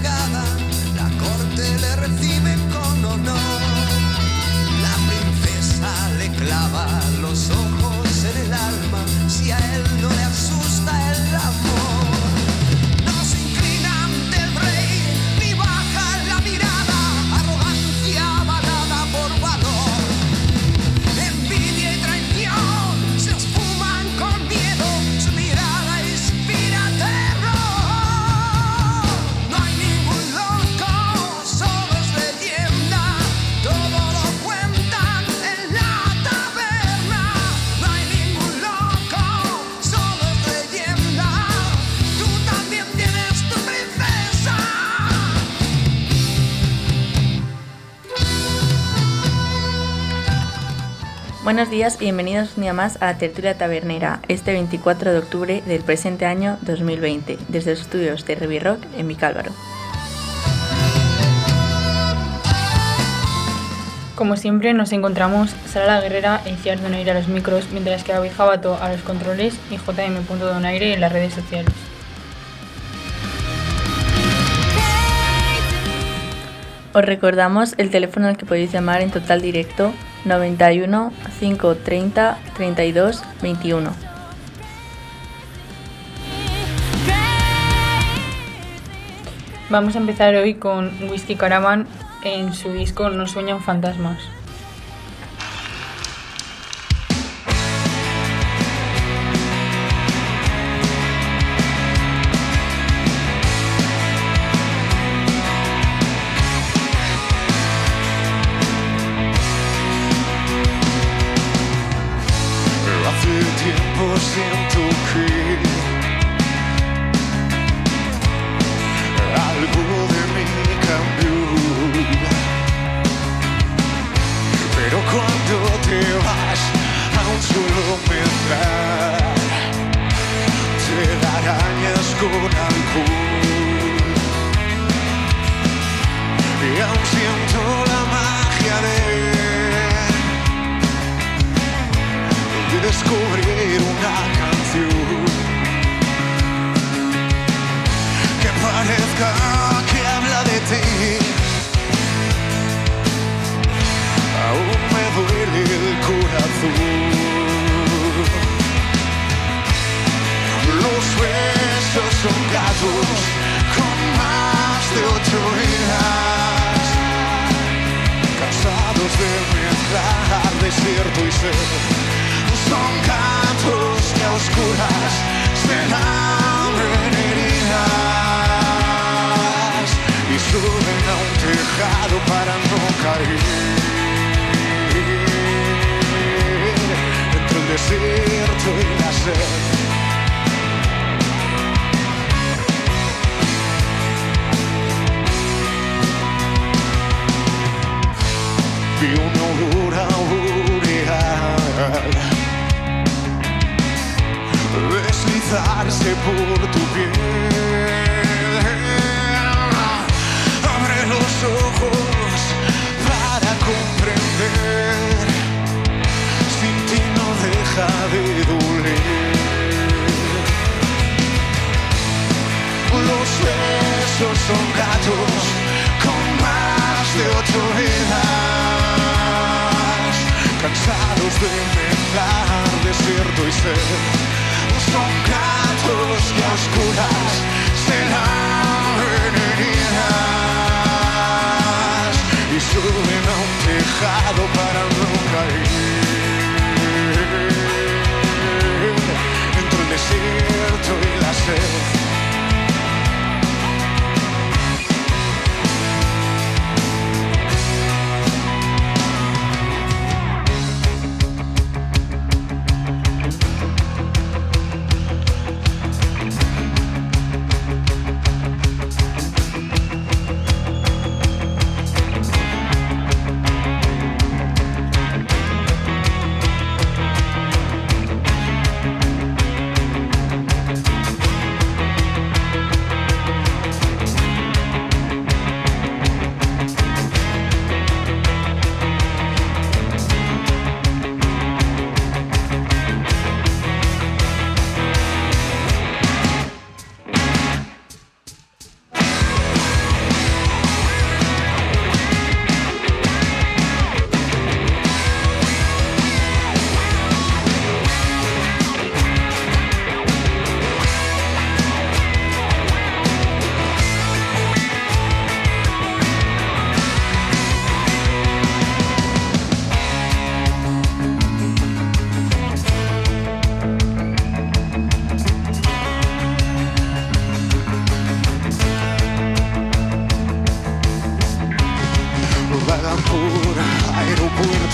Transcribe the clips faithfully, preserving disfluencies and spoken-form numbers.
llegada, la corte le recibe con honor. La princesa le clava los ojos en el alma, si a él no le asusta el amor. No se inclina ante el rey, ni baja la mirada, arrogancia avalada por valor. Envidia y traición se esfuman con miedo, su mirada inspira terror. No hay ningún loco, solo es leyenda, todo lo cuentan en la taberna. No hay ningún loco, solo es leyenda, tú también tienes tu princesa. Buenos días y bienvenidos un día más a la tertulia tabernera, este veinticuatro de octubre del presente año dos mil veinte, desde los estudios de Revi Rock en Vicálvaro. Como siempre nos encontramos Sara la Guerrera e Iciar Donaire a los micros, mientras que David Jabato a los controles y J M Donaire en las redes sociales. Os recordamos el teléfono al que podéis llamar en total directo, noventa y uno, quinientos treinta, treinta y dos, veintiuno. Vamos a empezar hoy con Whisky Caravan en su disco No sueñan fantasmas. Hace tiempo siento que algo de mí cambió, pero cuando te vas aún solo pensar te arañas con alcohol, y aún siento la magia de descubrir una canción que parezca que habla de ti. Aún me duele el corazón. Los besos son gatos con más de ocho vidas, cansados de mezclar desierto y sed. Son gatos que a oscuras se abren heridas y suben a un tejado para no caer entre el desierto y la sed. Vi una aurora boreal deslizarse por tu piel. Abre los ojos para comprender, sin ti no deja de doler. Los besos son gatos con más de ocho vidas, cansados de mezclar desierto y sed. Son gatos que a oscuras se abren heridas y suben a un tejado para no caer entre el desierto y la sed.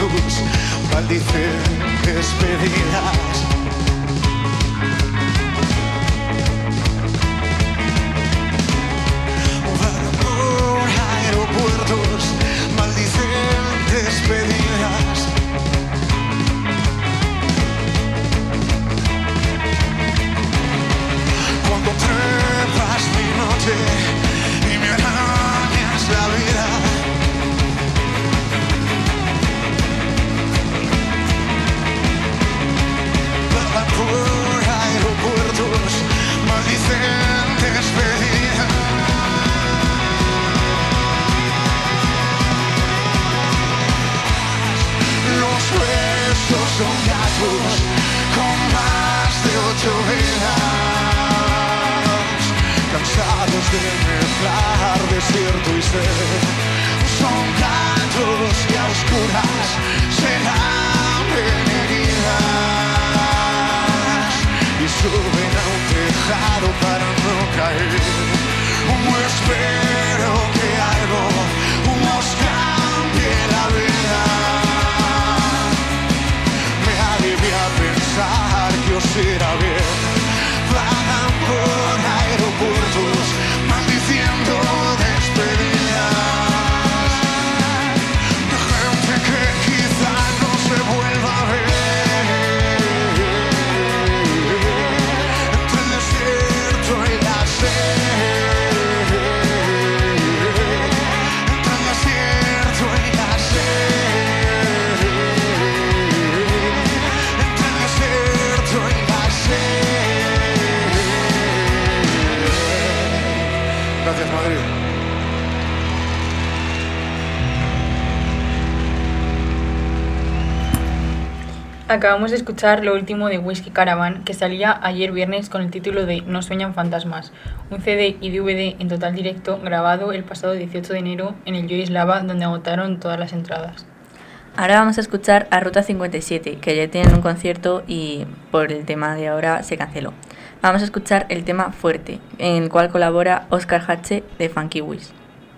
tus maldicientes pedidas. Van por aeropuertos, maldicientes pedidas. Cuando trepas mi noche y me arañas la vida. Van por aeropuertos, maldicientes pedidas. Los besos son gatos con más de ocho vidas, cansados de mezclar desierto y sed. Son gatos que a oscuras se lamen heridas y suben a un tejado para no caer. Como espero que algo nos cambie la vida. Me alivia pensar que os irá bien. Van por aeropuertos maldiciendo despedidas de gente que quizá no se vuelva a ver. Entre el desierto y la sed, entre el desierto y la sed, entre el desierto y la sed. Gracias, Madrid. Acabamos de escuchar lo último de Whiskey Caravan, que salía ayer viernes con el título de No sueñan fantasmas, un C D y D V D en total directo grabado el pasado dieciocho de enero en el Joyce Lava, donde agotaron todas las entradas. Ahora vamos a escuchar a Ruta cincuenta y siete, que ayer tienen un concierto y por el tema de ahora se canceló. Vamos a escuchar el tema Fuerte, en el cual colabora Oscar Hache de Funky Wiz.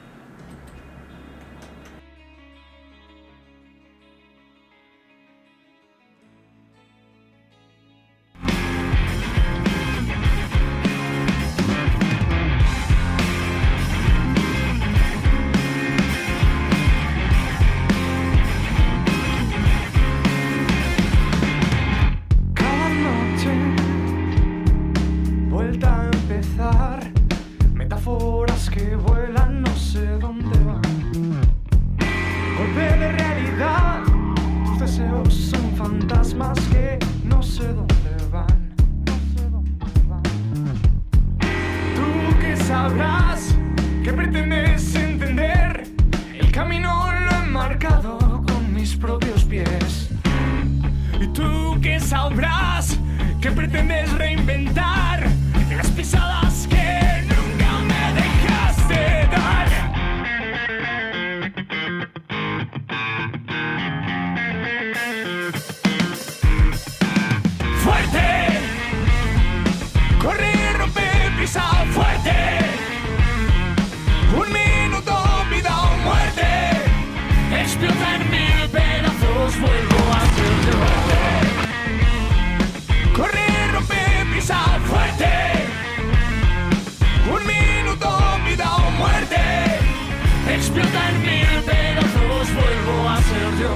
Cada noche, vuelta a empezar. Metáforas que vuelan, no sé dónde van. Golpe de realidad. Tus deseos son fantasmas que no sé dónde van. No sé dónde van. Tú que sabrás, que pretendes entender. El camino lo he marcado con mis propios pies. Y tú que sabrás, que pretendes reinventar las pisadas que nunca me dejaste dar. Fuerte, corre, rompe, pisa fuerte. Un minuto, vida o muerte. Explota en mil pedazos, vuelvo a ser yo. Corre, rompe, pisa fuerte. Un minuto, vida o muerte. Explota en mil pedazos, vuelvo a ser yo.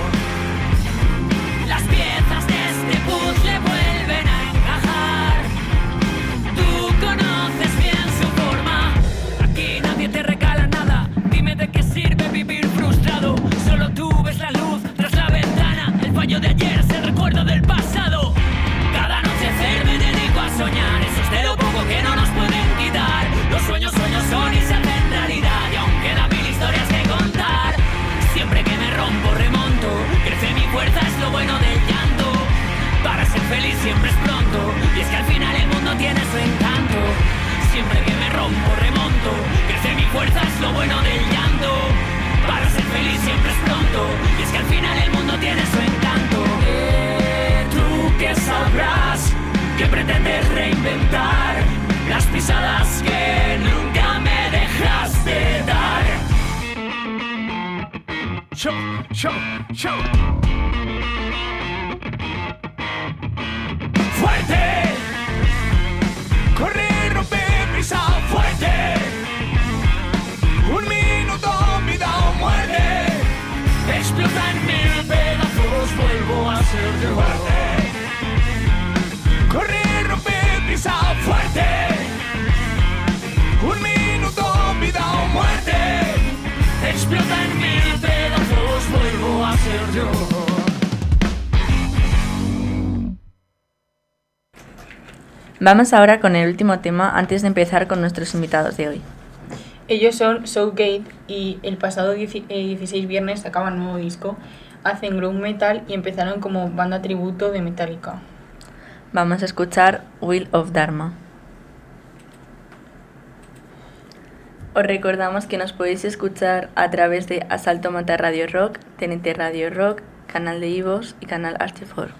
Las piezas de este puzzle vuelven a encajar. Tú conoces bien su forma. Aquí nadie te regala nada. Dime de qué sirve vivir frustrado. Solo tú ves la luz tras la ventana. El fallo de ayer es el recuerdo del pasado. Cada anochecer me dedico a soñar. Eso es de lo poco que no nos pueden quitar. Los sueños, sueños son y se hacen realidad. Y aún quedan mil historias que contar. Siempre que me rompo, remonto. Crece mi fuerza, es lo bueno del llanto. Para ser feliz siempre es pronto. Y es que al final el mundo tiene su encanto. Siempre que me rompo, remonto. Crece mi fuerza, es lo bueno del llanto. Para ser feliz siempre es pronto. Y es que al final el mundo tiene su encanto. Eh, tú que sabrás, que pretendes reinventar las pisadas que nunca me dejaste dar. show, show, show. Fuerte, corre, rompe, prisa, fuerte. Un minuto, vida o muerte. Explota en mil pedazos, vuelvo a ser yo. Fuerte, corre, rompe, prisa, fuerte. Un minuto, vida o muerte. Explota en mil pedazos, vuelvo a ser yo. Vamos ahora con el último tema antes de empezar con nuestros invitados de hoy. Ellos son Southgate y el pasado dieciséis viernes sacaban un nuevo disco, hacen ground metal y empezaron como banda tributo de Metallica. Vamos a escuchar Wheel of Dharma. Os recordamos que nos podéis escuchar a través de Asalto Mata Radio Rock, T N T Radio Rock, canal de iVoox y canal Artefor.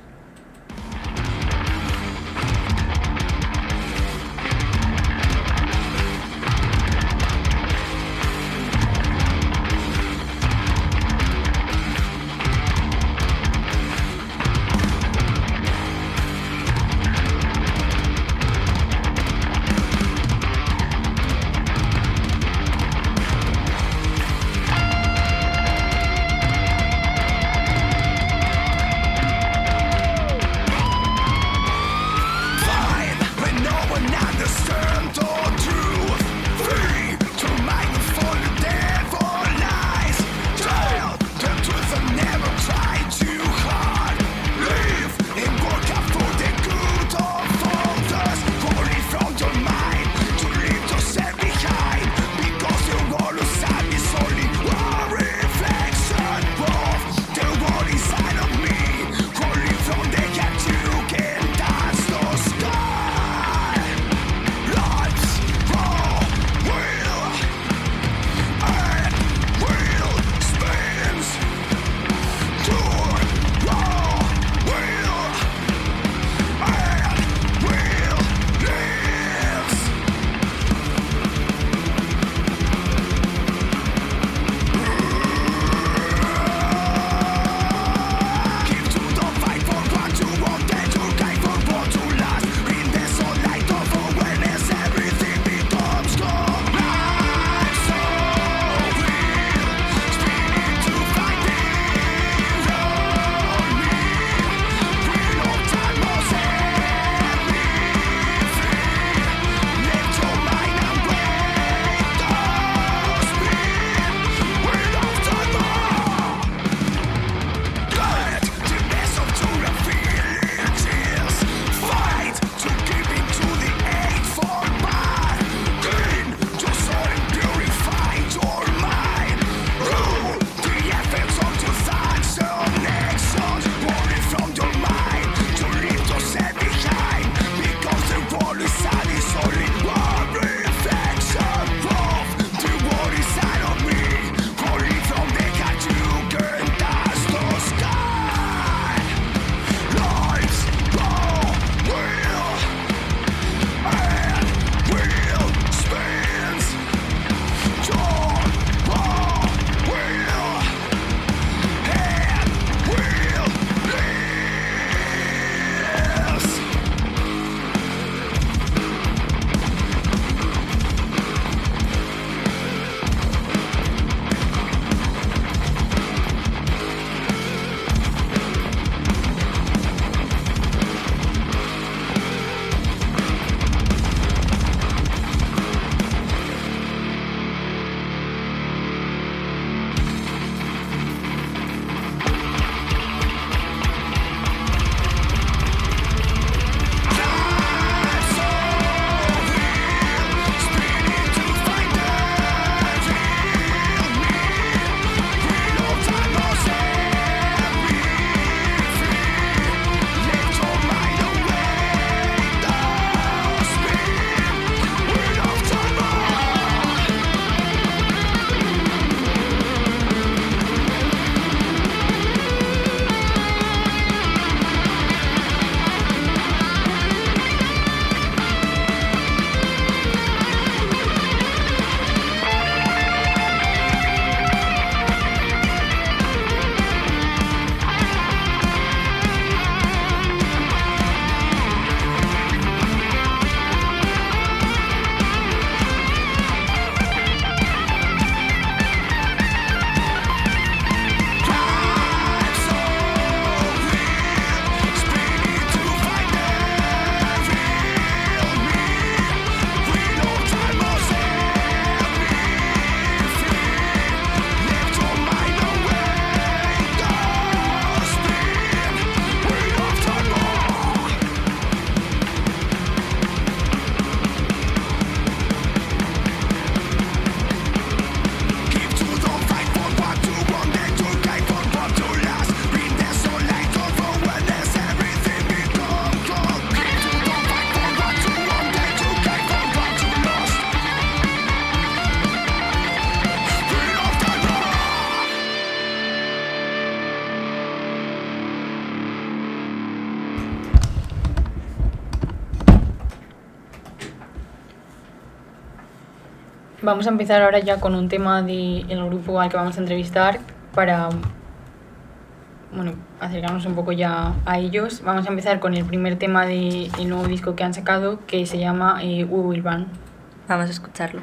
Vamos a empezar ahora ya con un tema del grupo al que vamos a entrevistar para, bueno, acercarnos un poco ya a ellos. Vamos a empezar con el primer tema del nuevo disco que han sacado, que se llama eh, We Will Run. Vamos a escucharlo.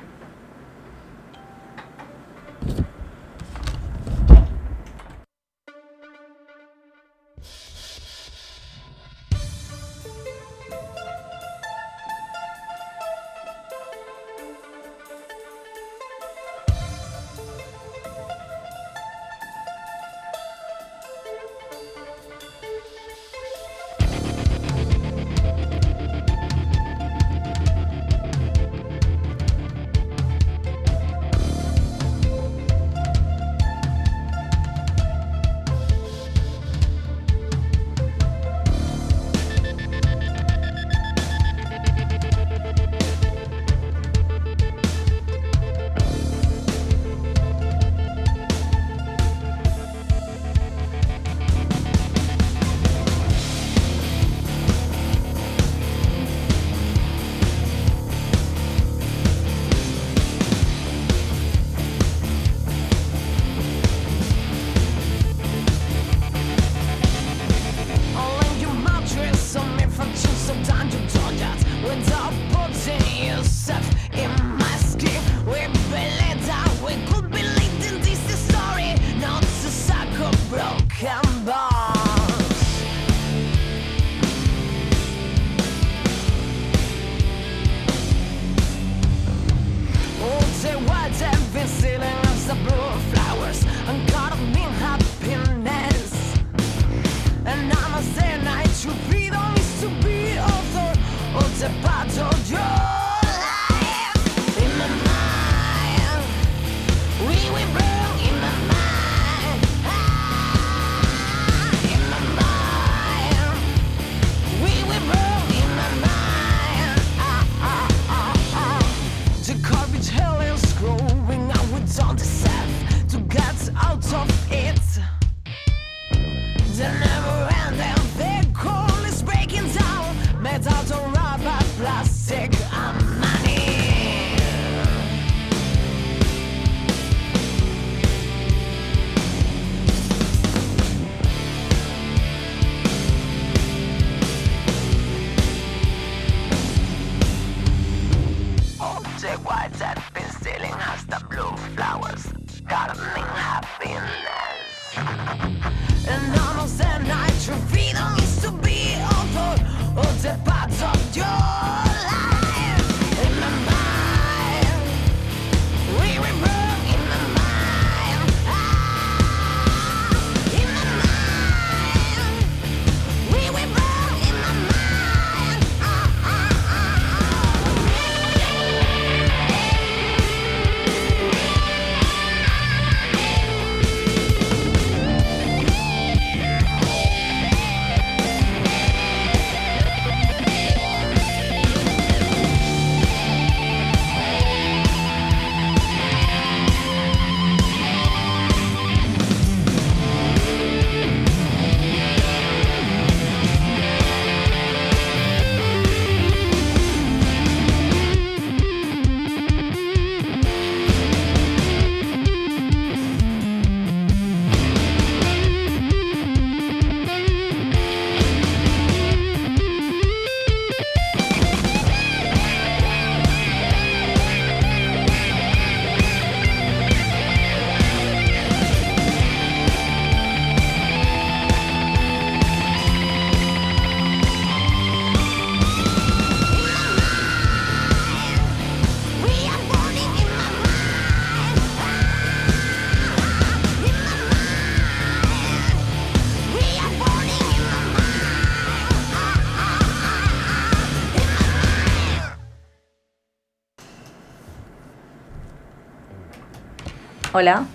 Hola.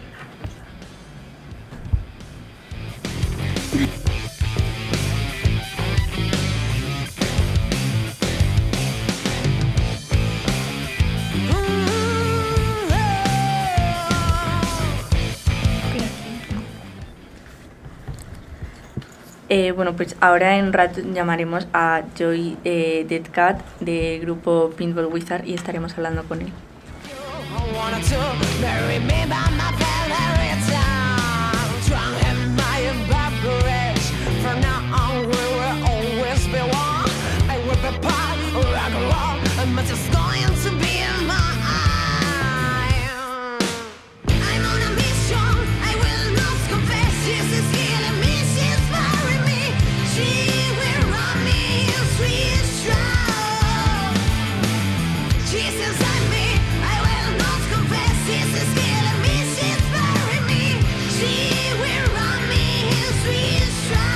Eh, bueno, pues ahora en un rato llamaremos a Joy eh, Dead Cat del grupo Pinball Wizard y estaremos hablando con él. I wanted to marry me by my Valerie town. Drunk in my evaporate. From now on we will always be one. I will be part of rock and roll, and much is going to be in my eye. I'm on a mission, I will not confess. This is killing me, she's marrying me. She will run me in sweet strong. She's inside me, I will not confess. This is killing me, she's marrying me. She will run me in sweet strong.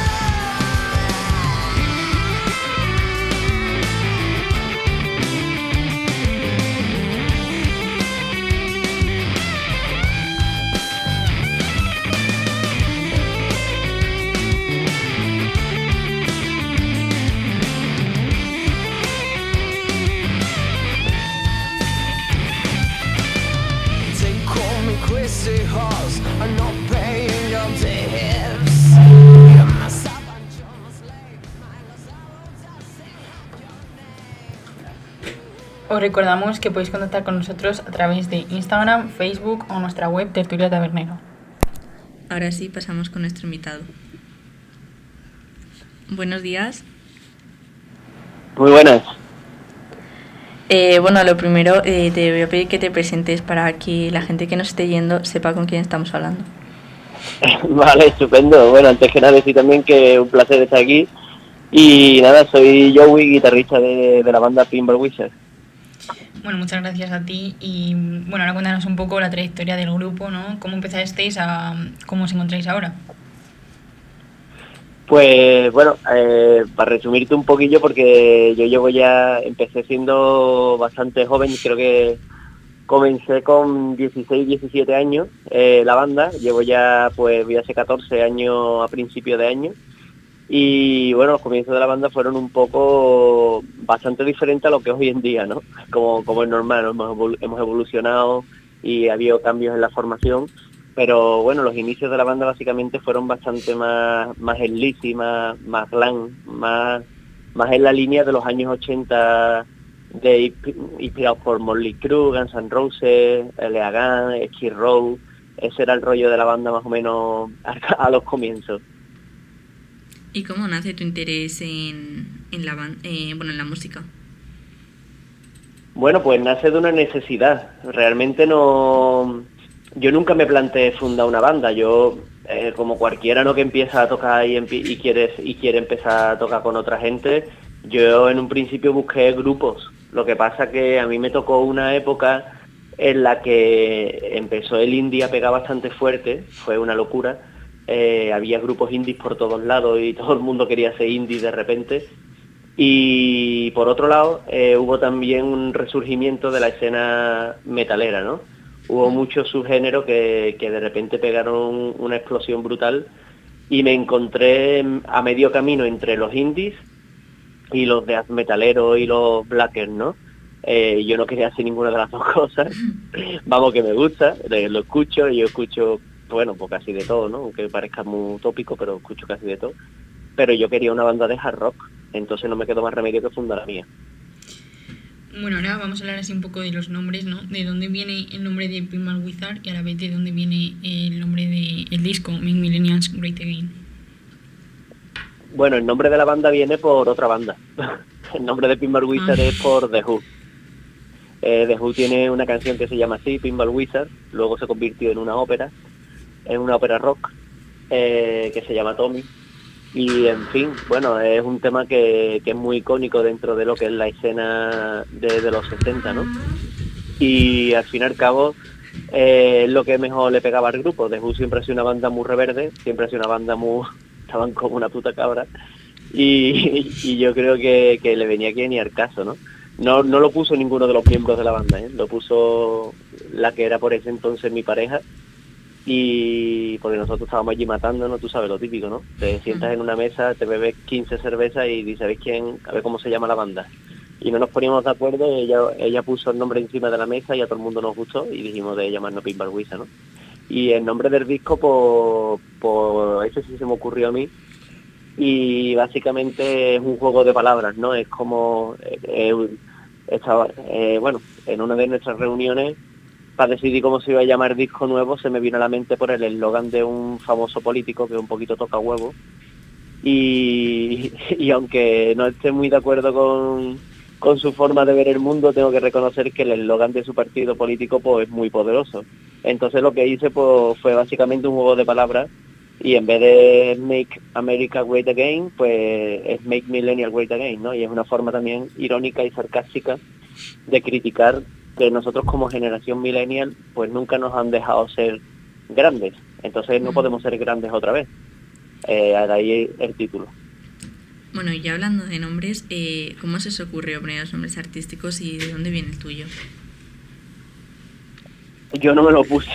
They call me crazy horse, I'm not paying your debts. You're my servant, you're my slave, my lost Os recordamos que podéis contactar con nosotros a través de Instagram, Facebook o nuestra web Tertulia Tabernero. Ahora sí, pasamos con nuestro invitado. Buenos días. Muy buenas. Eh, bueno, lo primero, eh, te voy a pedir que te presentes para que la gente que nos esté yendo sepa con quién estamos hablando. Vale, estupendo. Bueno, antes que nada decir también que un placer estar aquí. Y nada, soy Joey, guitarrista de, de la banda Pinball Wizard. Bueno, muchas gracias a ti y bueno, ahora cuéntanos un poco la trayectoria del grupo, ¿no? ¿Cómo empezasteis a cómo os encontráis ahora? Pues bueno, eh, para resumirte un poquillo, porque yo llevo ya, empecé siendo bastante joven, creo que comencé con dieciséis, diecisiete años eh, la banda, llevo ya pues voy a hacer catorce años a principio de año. Y bueno, los comienzos de la banda fueron un poco bastante diferentes a lo que es hoy en día, ¿no? Como, como es normal, ¿no? hemos, evolu- hemos evolucionado y ha habido cambios en la formación, pero bueno, los inicios de la banda básicamente fueron bastante más, más sleazy, más, más glam, más, más en la línea de los años ochenta, de inspirados por Motley Crue, Guns N' Roses, L A Gun, Skid Row. Ese era el rollo de la banda más o menos a, a los comienzos. ¿Y cómo nace tu interés en, en, la, ban- eh, bueno, en la música? Bueno, pues nace de una necesidad. Realmente no... Yo nunca me planteé fundar una banda. Yo, eh, como cualquiera, ¿no?, que empieza a tocar y, empi- y, quiere, y quiere empezar a tocar con otra gente, yo en un principio busqué grupos. Lo que pasa que a mí me tocó una época en la que empezó el indie a pegar bastante fuerte. Fue una locura. Eh, había grupos indies por todos lados y todo el mundo quería ser indie de repente. Y por otro lado, eh, hubo también un resurgimiento de la escena metalera, ¿no? Hubo muchos subgéneros que, que de repente pegaron una explosión brutal y me encontré a medio camino entre los indies y los death metaleros y los blackers, ¿no? Eh, yo no quería hacer ninguna de las dos cosas. Vamos, que me gusta, lo escucho, y yo escucho, bueno, pues casi de todo, ¿no? Aunque parezca muy utópico, pero escucho casi de todo. Pero yo quería una banda de hard rock, entonces no me quedó más remedio que fundar la mía. Bueno, ahora vamos a hablar así un poco de los nombres, ¿no? De dónde viene el nombre de Pinball Wizard y a la vez de dónde viene el nombre del disco, Make Millennials Great Again. Bueno, el nombre de la banda viene por otra banda. El nombre de Pinball Wizard Ah. es por The Who. Eh, The Who tiene una canción que se llama así, Pinball Wizard, luego se convirtió en una ópera, en una ópera rock, eh, que se llama Tommy. Y en fin, bueno, es un tema que, que es muy icónico dentro de lo que es la escena de, de los sesenta, ¿no? Y al fin y al cabo eh, es lo que mejor le pegaba al grupo. The Who siempre ha sido una banda muy reverde, siempre ha sido una banda muy... estaban como una puta cabra. Y, y yo creo que, que le venía aquí ni al caso, ¿no? No, no lo puso ninguno de los miembros de la banda, ¿eh? Lo puso la que era por ese entonces mi pareja. Y porque nosotros estábamos allí matándonos, tú sabes lo típico, ¿no? Te sientas en una mesa, te bebes quince cervezas y dices, ¿sabéis quién? A ver cómo se llama la banda. Y no nos poníamos de acuerdo, ella ella puso el nombre encima de la mesa y a todo el mundo nos gustó y dijimos de llamarnos Pinball Wizard, ¿no? Y el nombre del disco, por, por ese sí se me ocurrió a mí. Y básicamente es un juego de palabras, ¿no? Es como... Es, estaba, eh, bueno, en una de nuestras reuniones, para decidir cómo se iba a llamar disco nuevo, se me vino a la mente por el eslogan de un famoso político que un poquito toca huevo. Y, y aunque no esté muy de acuerdo con, con su forma de ver el mundo, tengo que reconocer que el eslogan de su partido político pues es muy poderoso. Entonces lo que hice pues fue básicamente un juego de palabras, y en vez de Make America Great Again, pues es Make Millennial Great Again, ¿no? Y es una forma también irónica y sarcástica de criticar que nosotros como generación millennial pues nunca nos han dejado ser grandes, entonces no podemos ser grandes otra vez. Eh, de ahí el título. Bueno, y ya hablando de nombres, eh, ¿cómo se os ocurrió poner los nombres artísticos y de dónde viene el tuyo? Yo no me lo puse.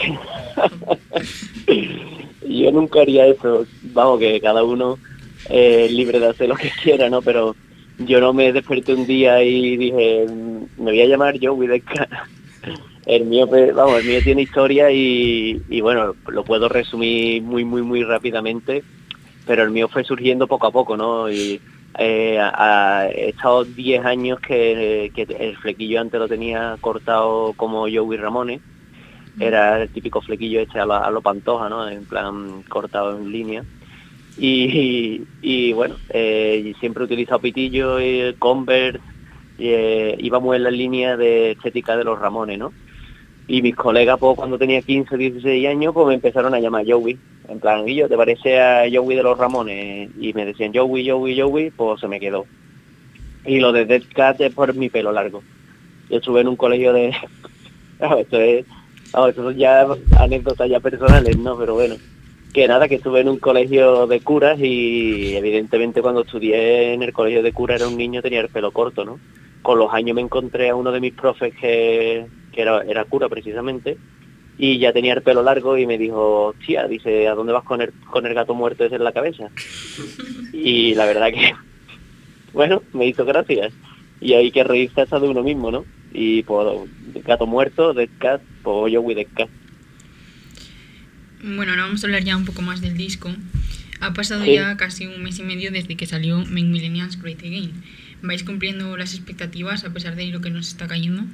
Yo nunca haría eso. Vamos, que cada uno es libre de hacer lo que quiera, ¿no? Pero yo no me desperté un día y dije, me voy a llamar Joey Desca. El mío, vamos, el mío tiene historia y, y bueno, lo puedo resumir muy, muy, muy rápidamente, pero el mío fue surgiendo poco a poco, ¿no? Y eh, a, a, he estado diez años que, que el flequillo antes lo tenía cortado como Joey Ramones. Era el típico flequillo este a lo, a lo Pantoja, ¿no? En plan cortado en línea. Y, y, y bueno, eh, siempre he utilizado pitillo y Converse, y, eh, íbamos en la línea de estética de los Ramones, ¿no? Y mis colegas, pues cuando tenía quince, dieciséis años, pues me empezaron a llamar Joey. En plan, Guillo, ¿te parece a Joey de los Ramones? Y me decían Joey, Joey, Joey, pues se me quedó. Y lo de Dead Cat es por mi pelo largo. Yo estuve en un colegio de... Ah, esto es... Ah, esto son ya anécdotas ya personales, ¿no? Pero bueno, que nada, que estuve en un colegio de curas y evidentemente cuando estudié en el colegio de curas era un niño, tenía el pelo corto, ¿no? Con los años me encontré a uno de mis profes que, que era, era cura precisamente, y ya tenía el pelo largo y me dijo, tía, dice, ¿a dónde vas con el, con el gato muerto ese en la cabeza? Y la verdad que, bueno, me hizo gracia. Y hay que reírse hasta de uno mismo, ¿no? Y pues gato muerto, Dead Cat, pues Joey Dead Cat. Bueno, ahora vamos a hablar ya un poco más del disco. Ha pasado Sí. ya casi un mes y medio desde que salió Make Millennials Great Again. ¿Vais cumpliendo las expectativas a pesar de lo que nos está cayendo?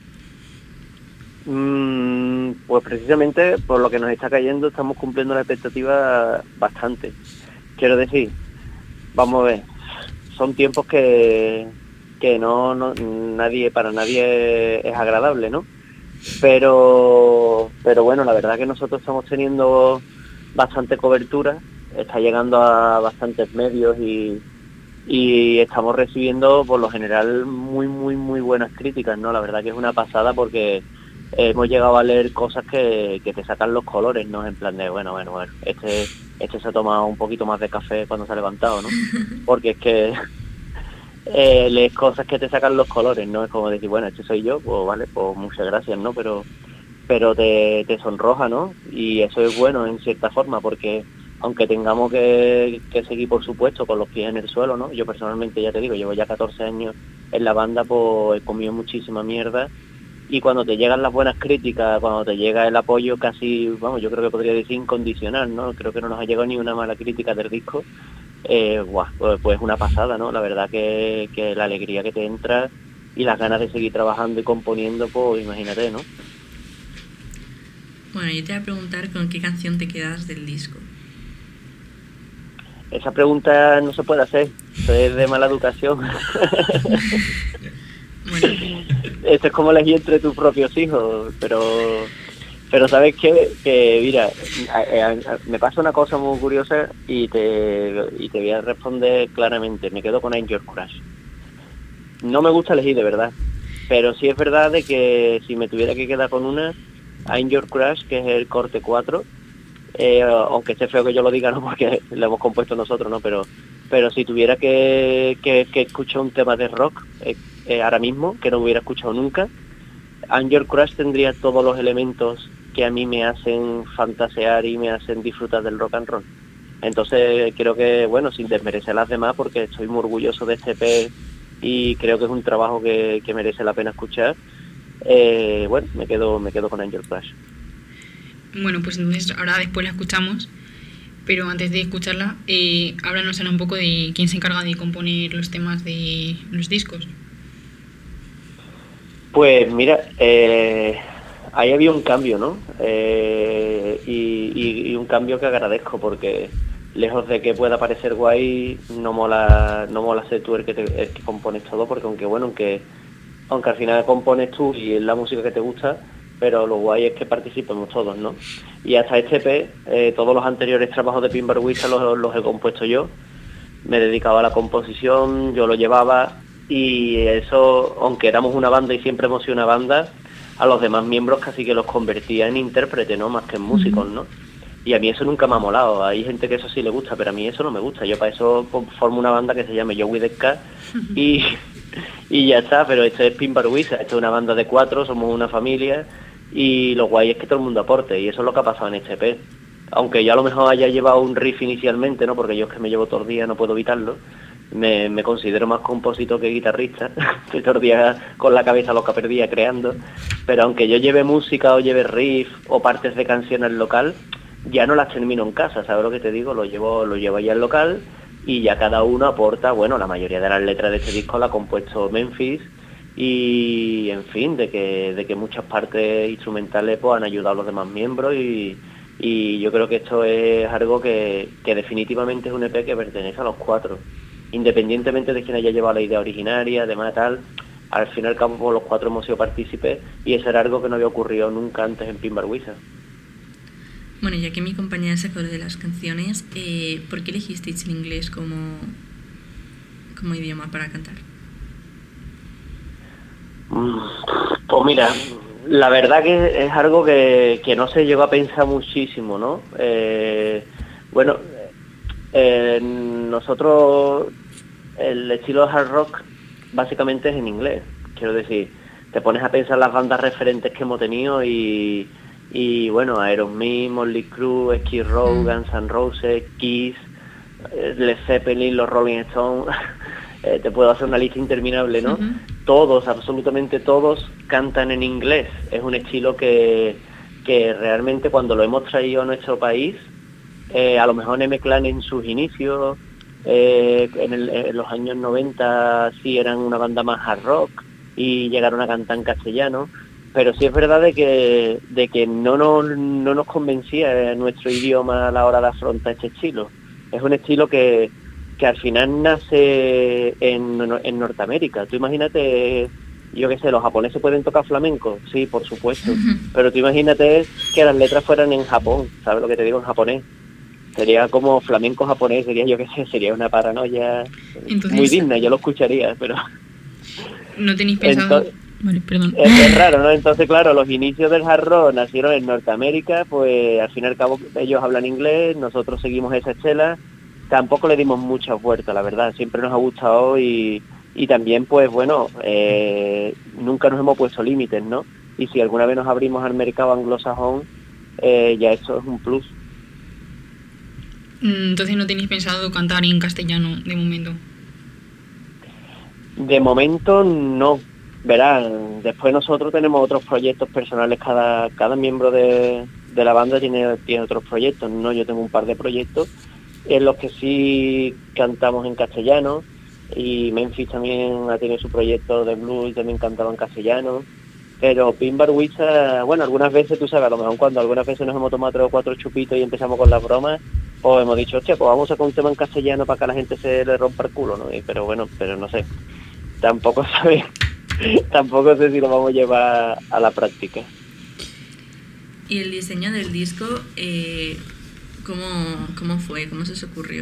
Mm, pues precisamente por lo que nos está cayendo estamos cumpliendo la expectativa bastante. Quiero decir, vamos a ver, son tiempos que, que no, no nadie para nadie es agradable, ¿no? Pero pero bueno, la verdad que nosotros estamos teniendo bastante cobertura, está llegando a bastantes medios y, y estamos recibiendo por lo general muy muy muy buenas críticas, ¿no? La verdad que es una pasada porque hemos llegado a leer cosas que, que te sacan los colores, ¿no? En plan de, bueno, bueno, bueno, este, este se ha tomado un poquito más de café cuando se ha levantado, ¿no? Porque es que eh, lees cosas que te sacan los colores, ¿no? Es como decir, bueno, este soy yo, pues vale, pues muchas gracias, ¿no? Pero pero te, te sonroja, ¿no? Y eso es bueno en cierta forma, porque aunque tengamos que, que seguir, por supuesto, con los pies en el suelo, ¿no? Yo personalmente, ya te digo, llevo ya catorce años en la banda, pues he comido muchísima mierda. Y cuando te llegan las buenas críticas, cuando te llega el apoyo casi, vamos, yo creo que podría decir incondicional, ¿no? Creo que no nos ha llegado ni una mala crítica del disco. Eh, guau, pues, pues una pasada, ¿no? La verdad que, que la alegría que te entra y las ganas de seguir trabajando y componiendo, pues imagínate, ¿no? Bueno, yo te voy a preguntar con qué canción te quedas del disco. Esa pregunta no se puede hacer, eso es de mala educación. Bueno, Esto es como elegir entre tus propios hijos, pero pero sabes qué, que mira, a- a- a- me pasa una cosa muy curiosa y te y te voy a responder claramente. Me quedo con Angel Crush. No me gusta elegir de verdad, pero sí es verdad de que si me tuviera que quedar con una, Angel Crush, que es el corte cuatro, eh, aunque esté feo que yo lo diga, no, porque lo hemos compuesto nosotros, no, pero pero si tuviera que, que, que escuchar un tema de rock eh, eh, ahora mismo, que no hubiera escuchado nunca, Angel Crush tendría todos los elementos que a mí me hacen fantasear y me hacen disfrutar del rock and roll. Entonces creo que, bueno, sin desmerecer a las demás, porque estoy muy orgulloso de este E P y creo que es un trabajo que, que merece la pena escuchar, eh, bueno, me quedo me quedo con Angel Crush. Bueno, pues entonces ahora después la escuchamos, pero antes de escucharla, eh, háblanos ahora un poco de quién se encarga de componer los temas de los discos. Pues mira, eh, ahí había un cambio, ¿no? Eh, y, y- y un cambio que agradezco porque lejos de que pueda parecer guay, no mola, no mola ser tú el que, te- el que compones todo, porque aunque bueno, aunque, aunque al final compones tú y es la música que te gusta, pero lo guay es que participemos todos, ¿no? Y hasta este E P, eh, todos los anteriores trabajos de Pinbar Wizard los, los he compuesto yo, me dedicaba a la composición, yo lo llevaba y eso, aunque éramos una banda y siempre hemos sido una banda, a los demás miembros casi que los convertía en intérprete, ¿no? Más que en músicos, ¿no? Y a mí eso nunca me ha molado, hay gente que eso sí le gusta, pero a mí eso no me gusta, yo para eso pues, formo una banda que se llame Joey the Cat y, y ya está, pero esto es Pinbar Wizard, esto es una banda de cuatro, somos una familia y lo guay es que todo el mundo aporte y eso es lo que ha pasado en este E P. Aunque yo a lo mejor haya llevado un riff inicialmente, ¿no? Porque yo es que me llevo todo el día, no puedo evitarlo. Me, me considero más compositor que guitarrista. Estoy todo el día con la cabeza loca perdida creando. Pero aunque yo lleve música o lleve riff o partes de canciones local, ya no las termino en casa, ¿sabes lo que te digo? Lo llevo, lo llevo allá al local y ya cada uno aporta, bueno, la mayoría de las letras de este disco la ha compuesto Memphis y, en fin, de que, de que muchas partes instrumentales pues han ayudado a los demás miembros y Y yo creo que esto es algo que, que definitivamente es un E P que pertenece a los cuatro. Independientemente de quién haya llevado la idea originaria, además tal, al fin y al cabo los cuatro hemos sido partícipes y eso era algo que no había ocurrido nunca antes en Pinbar Wizard. Bueno, ya que mi compañera se acordó de las canciones, eh, ¿por qué elegisteis el inglés como, como idioma para cantar? Mm, Pues mira, la verdad que es algo que, que no se llegó a pensar muchísimo, ¿no? Eh, bueno, eh, nosotros el estilo hard rock básicamente es en inglés. Quiero decir, te pones a pensar las bandas referentes que hemos tenido y, y bueno, Aerosmith, Motley Crue, Skid Row, Mm. Guns N' Roses, Kiss, eh, Led Zeppelin, los Rolling Stones. Eh, te puedo hacer una lista interminable, ¿no? Ujú. Todos, absolutamente todos, cantan en inglés. Es un estilo que, que realmente cuando lo hemos traído a nuestro país, eh, a lo mejor M-Clan en sus inicios, eh, en, el- en los años noventa sí eran una banda más hard rock y llegaron a cantar en castellano, pero sí es verdad de que, de que no, nos, no nos convencía nuestro idioma a la hora de afrontar este estilo. Es un estilo que que al final nace en, en Norteamérica. Tú imagínate, yo qué sé, los japoneses pueden tocar flamenco, sí, por supuesto, pero tú imagínate que las letras fueran en Japón, ¿sabes lo que te digo en japonés? Sería como flamenco japonés, sería, yo qué sé, sería una paranoia Entonces- muy digna, yo lo escucharía, pero ¿No tenéis pensado...? Entonces- Vale, perdón. es, es raro, ¿no? Entonces, claro, los inicios del hard rock nacieron en Norteamérica, pues al fin y al cabo ellos hablan inglés, nosotros seguimos esa estela. Tampoco le dimos muchas vueltas, la verdad, siempre nos ha gustado y, y también, pues bueno, eh, nunca nos hemos puesto límites, ¿no? Y si alguna vez nos abrimos al mercado anglosajón, eh, ya esto es un plus. Mm, Entonces no tenéis pensado cantar en castellano de momento. De momento no, verán, después nosotros tenemos otros proyectos personales, cada, cada miembro de, de la banda tiene, tiene otros proyectos, ¿no? Yo tengo un par de proyectos en los que sí cantamos en castellano y Memphis también ha tenido su proyecto de blues y también cantaba en castellano, pero Pinbar Wizard, bueno, algunas veces tú sabes, a lo mejor cuando algunas veces nos hemos tomado tres o cuatro chupitos y empezamos con las bromas, pues hemos dicho, hostia, pues vamos a sacar un tema en castellano para que a la gente se le rompa el culo, ¿no? Y, pero bueno, pero no sé, tampoco sabe, tampoco sé si lo vamos a llevar a la práctica. ¿Y el diseño del disco, eh, ¿cómo, cómo fue? ¿Cómo se os ocurrió?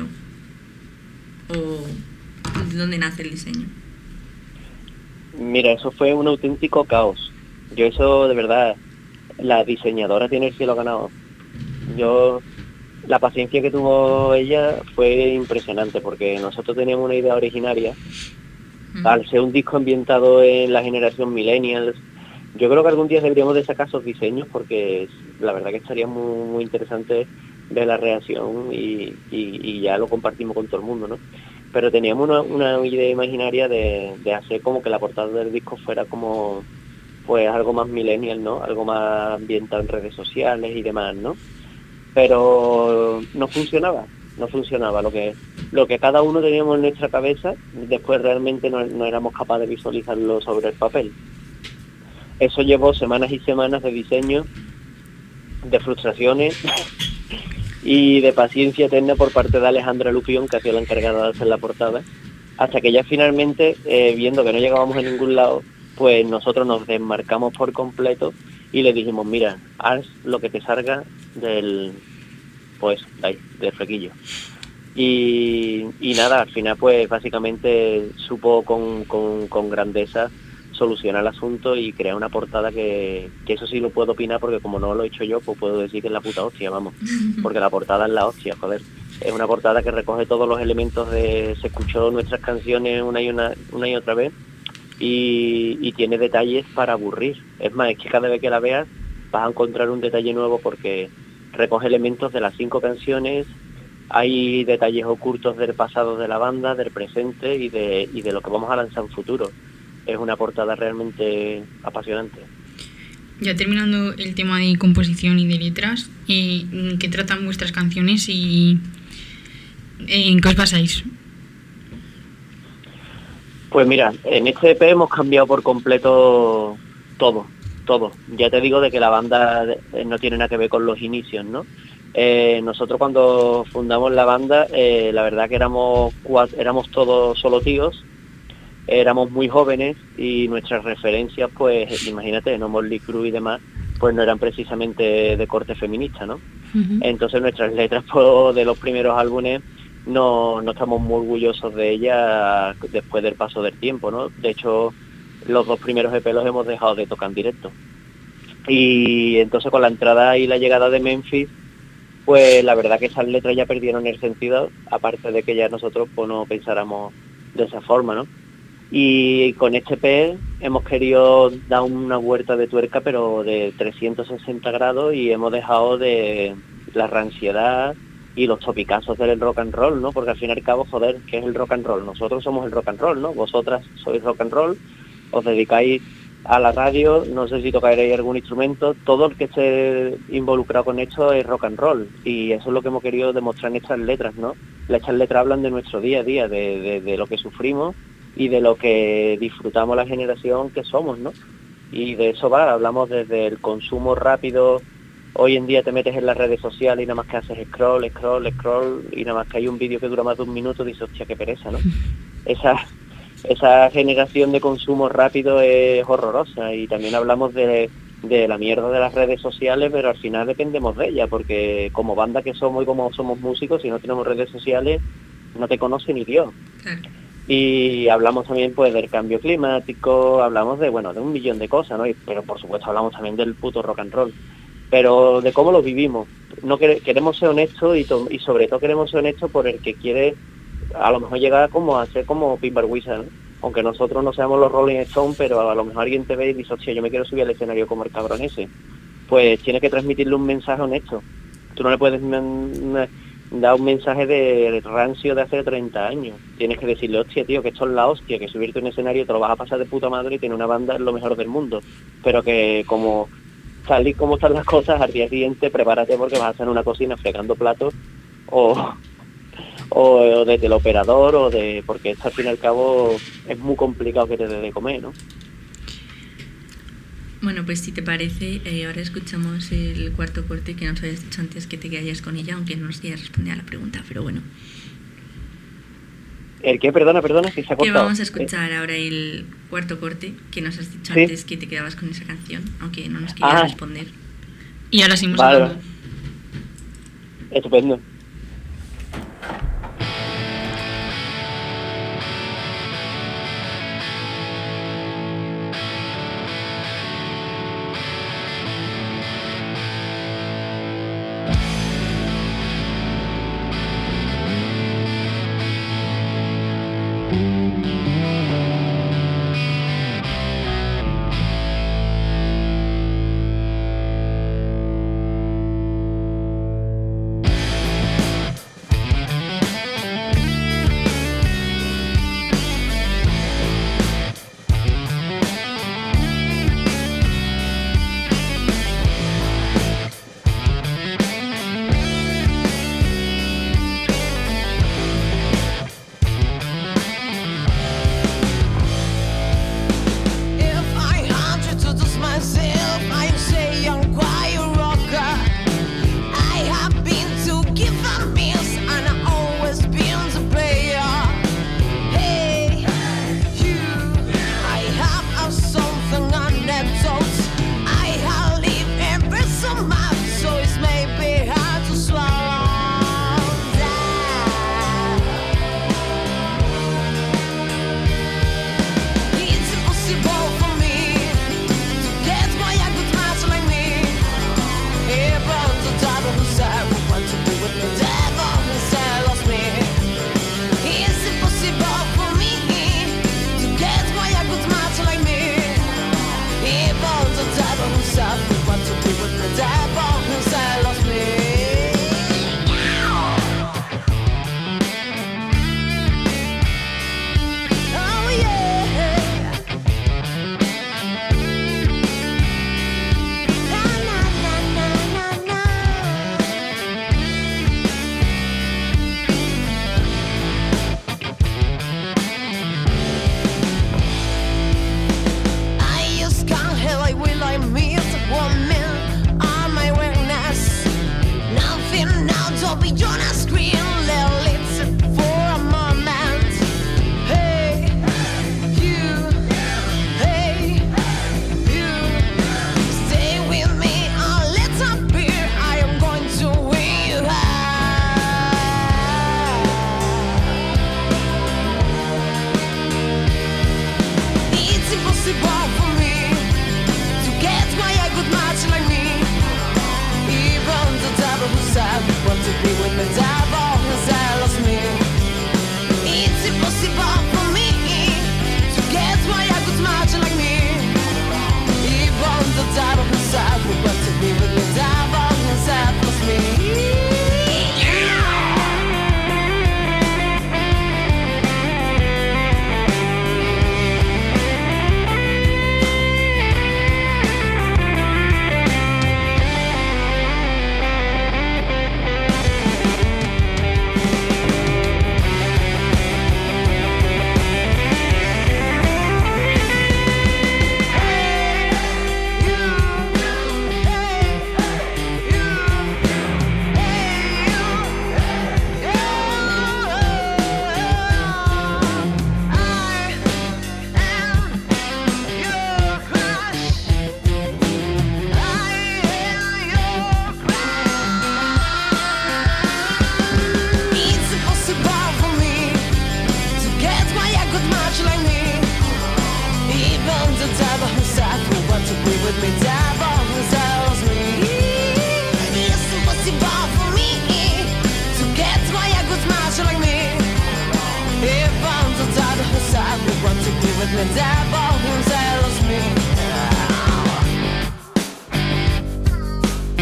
¿O de dónde nace el diseño? Mira, eso fue un auténtico caos. Yo eso, de verdad, la diseñadora tiene el cielo ganado. Yo, la paciencia que tuvo ella fue impresionante, porque nosotros teníamos una idea originaria. Mm. Al ser un disco ambientado en la generación millennials, yo creo que algún día deberíamos de sacar esos diseños, porque la verdad que estaría muy, muy interesante ver la reacción y, y, y ya lo compartimos con todo el mundo, ¿no? Pero teníamos una, una idea imaginaria de, de hacer como que la portada del disco fuera como pues algo más millennial, ¿no? Algo más ambientado en redes sociales y demás, ¿no? Pero no funcionaba, no funcionaba. Lo que lo que cada uno teníamos en nuestra cabeza, después realmente no, no éramos capaces de visualizarlo sobre el papel. eso llevó semanas y semanas de diseño, de frustraciones y de paciencia eterna por parte de Alejandra Lupión, que ha sido la encargada de hacer la portada, hasta que ya finalmente, eh, viendo que no llegábamos a ningún lado, pues nosotros nos desmarcamos por completo y le dijimos, mira, haz lo que te salga del, pues, de ahí, del flequillo. Y, y nada, al final pues básicamente supo con, con, con grandeza solucionar el asunto y crear una portada que, que eso sí lo puedo opinar, porque como no lo he hecho yo, pues puedo decir que es la puta hostia, vamos, porque la portada es la hostia, joder. Es una portada que recoge todos los elementos de... Se escuchó nuestras canciones una y una, una y otra vez y, y tiene detalles para aburrir. Es más, es que cada vez que la veas vas a encontrar un detalle nuevo porque recoge elementos de las cinco canciones, hay detalles ocultos del pasado de la banda, del presente y de, y de lo que vamos a lanzar en futuro. Es una portada realmente apasionante. Ya terminando el tema de composición y de letras, eh, ¿qué tratan vuestras canciones y eh, en qué os basáis? Pues mira, en este E P hemos cambiado por completo todo, todo. Ya te digo de que la banda no tiene nada que ver con los inicios, ¿no? Eh, nosotros cuando fundamos la banda, eh, la verdad que éramos cuatro, éramos todos solo tíos, éramos muy jóvenes y nuestras referencias, pues imagínate, no Motley Crue y demás, pues no eran precisamente de corte feminista, ¿no? Uh-huh. Entonces nuestras letras pues, de los primeros álbumes no, no estamos muy orgullosos de ellas después del paso del tiempo, ¿no? De hecho, los dos primeros E P los hemos dejado de tocar en directo. Y entonces con la entrada y la llegada de Memphis, pues la verdad que esas letras ya perdieron el sentido, aparte de que ya nosotros pues no pensáramos de esa forma, ¿no? Y con este E P hemos querido dar una vuelta de tuerca, pero de trescientos sesenta grados, y hemos dejado de la ranciedad y los topicazos del rock and roll, ¿no? Porque al fin y al cabo, joder, ¿qué es el rock and roll? Nosotros somos el rock and roll, ¿no? Vosotras sois rock and roll, os dedicáis a la radio, no sé si tocaréis algún instrumento, todo el que esté involucrado con esto es rock and roll, y eso es lo que hemos querido demostrar en estas letras, ¿no? Estas letras hablan de nuestro día a día, de, de, de lo que sufrimos y de lo que disfrutamos la generación que somos, ¿no? Y de eso va, hablamos desde el consumo rápido. Hoy en día te metes en las redes sociales y nada más que haces scroll, scroll, scroll, y nada más que hay un vídeo que dura más de un minuto, dices, hostia, qué pereza, ¿no? Esa, esa generación de consumo rápido es horrorosa, y también hablamos de, de la mierda de las redes sociales, pero al final dependemos de ella, porque como banda que somos y como somos músicos, si no tenemos redes sociales, no te conoce ni Dios. Claro. Y hablamos también pues del cambio climático, hablamos de bueno de un millón de cosas, ¿no? Y, pero por supuesto hablamos también del puto rock and roll, pero de cómo lo vivimos. No quer- queremos ser honestos y, to- y sobre todo queremos ser honestos por el que quiere a lo mejor llegar como a ser como Pete Barguisa, ¿no? Aunque nosotros no seamos los Rolling Stones, pero a lo mejor alguien te ve y dice, hostia, yo me quiero subir al escenario como el cabrón ese. Pues tiene que transmitirle un mensaje honesto. Tú no le puedes men- da un mensaje de rancio de hace treinta años. Tienes que decirle, hostia, tío, que esto es la hostia, que subirte a un escenario te lo vas a pasar de puta madre y tener una banda es lo mejor del mundo. Pero que como tal y como están las cosas, al día siguiente prepárate porque vas a estar en una cocina fregando platos o, o, o de teleoperador o de... porque esto al fin y al cabo es muy complicado que te dé de comer, ¿no? Bueno, pues si te parece, eh, ahora escuchamos el cuarto corte, que nos habías dicho antes que te quedarías con ella, aunque no nos quieras responder a la pregunta, pero bueno. ¿El qué? Perdona, perdona, que se ha cortado. Que vamos a escuchar ¿Eh? ahora el cuarto corte, que nos has dicho ¿Sí? antes que te quedabas con esa canción, aunque no nos querías ah. responder. Y ahora seguimos vale. hablando. Estupendo.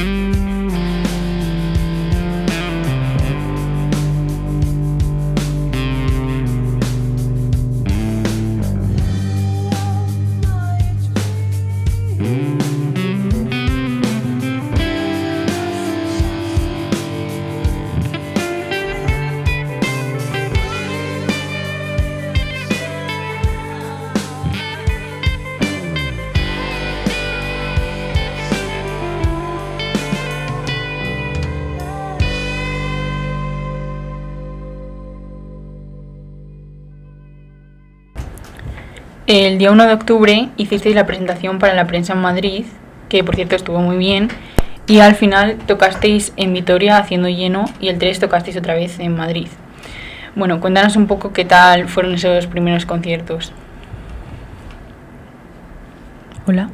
El día uno de octubre hicisteis la presentación para la prensa en Madrid, que por cierto estuvo muy bien, y al final tocasteis en Vitoria haciendo lleno y el tres tocasteis otra vez en Madrid. Bueno, cuéntanos un poco qué tal fueron esos primeros conciertos. Hola.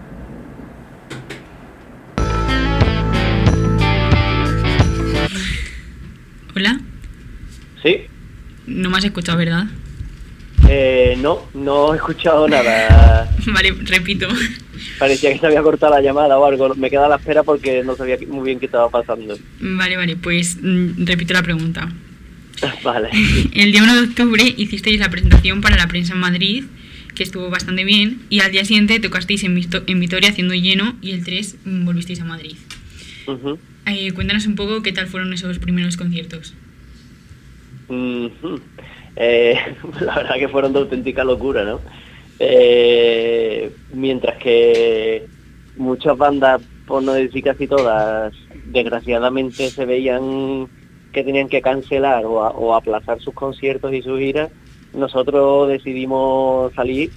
Hola. Sí. No me has escuchado, ¿verdad? Eh, no, no he escuchado nada. Vale, repito. Parecía que se había cortado la llamada o algo. Me quedaba a la espera porque no sabía muy bien qué estaba pasando. Vale, vale, pues mm, repito la pregunta. Vale. El día uno de octubre hicisteis la presentación para la prensa en Madrid, que estuvo bastante bien, y al día siguiente tocasteis en, Vito- en Vitoria haciendo lleno y el tres mm, volvisteis a Madrid. Uh-huh. Eh, cuéntanos un poco qué tal fueron esos primeros conciertos. Uh-huh. Eh, la verdad que fueron de auténtica locura, ¿no? Eh, mientras que muchas bandas, por no decir casi todas, desgraciadamente se veían que tenían que cancelar o, a, o aplazar sus conciertos y sus giras, nosotros decidimos salir,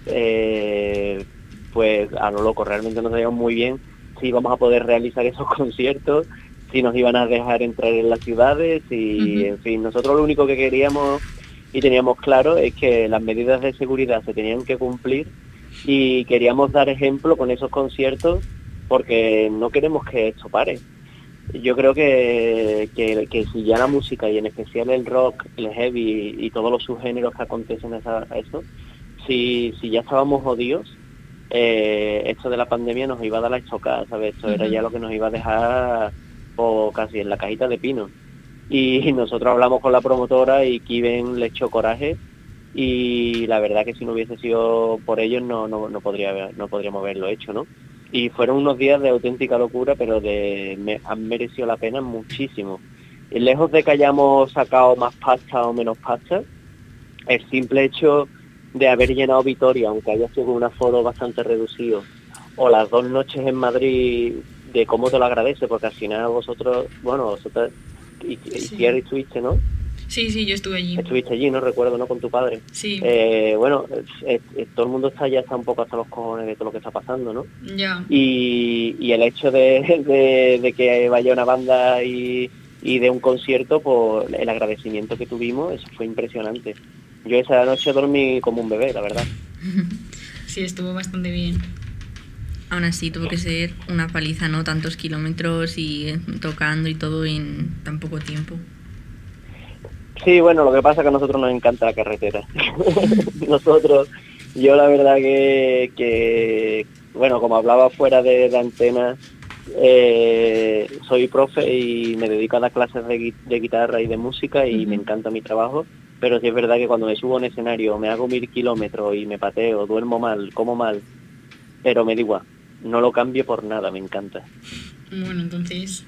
eh, pues a lo loco. Realmente no sabíamos muy bien si íbamos a poder realizar esos conciertos, si nos iban a dejar entrar en las ciudades y, uh-huh. en fin, nosotros lo único que queríamos y teníamos claro es que las medidas de seguridad se tenían que cumplir y queríamos dar ejemplo con esos conciertos porque no queremos que esto pare. Yo creo que, que, que si ya la música y en especial el rock, el heavy y todos los subgéneros que acontecen a, esa, a eso, si, si ya estábamos jodidos, eh, esto de la pandemia nos iba a dar la estocada, ¿sabes? Esto uh-huh. era ya lo que nos iba a dejar o casi en la cajita de pino. Y nosotros hablamos con la promotora y Kiven le echó coraje y la verdad que si no hubiese sido por ellos no no no podría haber, no podríamos haberlo hecho, ¿no? Y fueron unos días de auténtica locura, pero de me, han merecido la pena muchísimo. Y lejos de que hayamos sacado más pasta o menos pasta, el simple hecho de haber llenado Vitoria, aunque haya sido un aforo bastante reducido, o las dos noches en Madrid, de cómo te lo agradece, porque al final vosotros, bueno, vosotros y, y sí. Thierry estuviste, ¿no? Sí, sí, yo estuve allí. Estuviste allí, no recuerdo, ¿no? Con tu padre. Sí. Eh, bueno, es, es, todo el mundo está ya está un poco hasta los cojones de todo lo que está pasando, ¿no? Ya. Y, y el hecho de, de, de que vaya una banda y, y de un concierto, por el agradecimiento que tuvimos, eso fue impresionante. Yo esa noche dormí como un bebé, la verdad. Sí, estuvo bastante bien. Aún así tuvo que ser una paliza, ¿no? Tantos kilómetros y tocando y todo en tan poco tiempo. Sí, bueno, lo que pasa es que a nosotros nos encanta la carretera. Nosotros, yo la verdad que, que bueno, como hablaba fuera de, de antena, eh, soy profe y me dedico a dar clases de, de guitarra y de música y uh-huh. me encanta mi trabajo, pero sí es verdad que cuando me subo a un escenario, me hago mil kilómetros y me pateo, duermo mal, como mal, pero me da igual. No lo cambio por nada, me encanta. Bueno, entonces...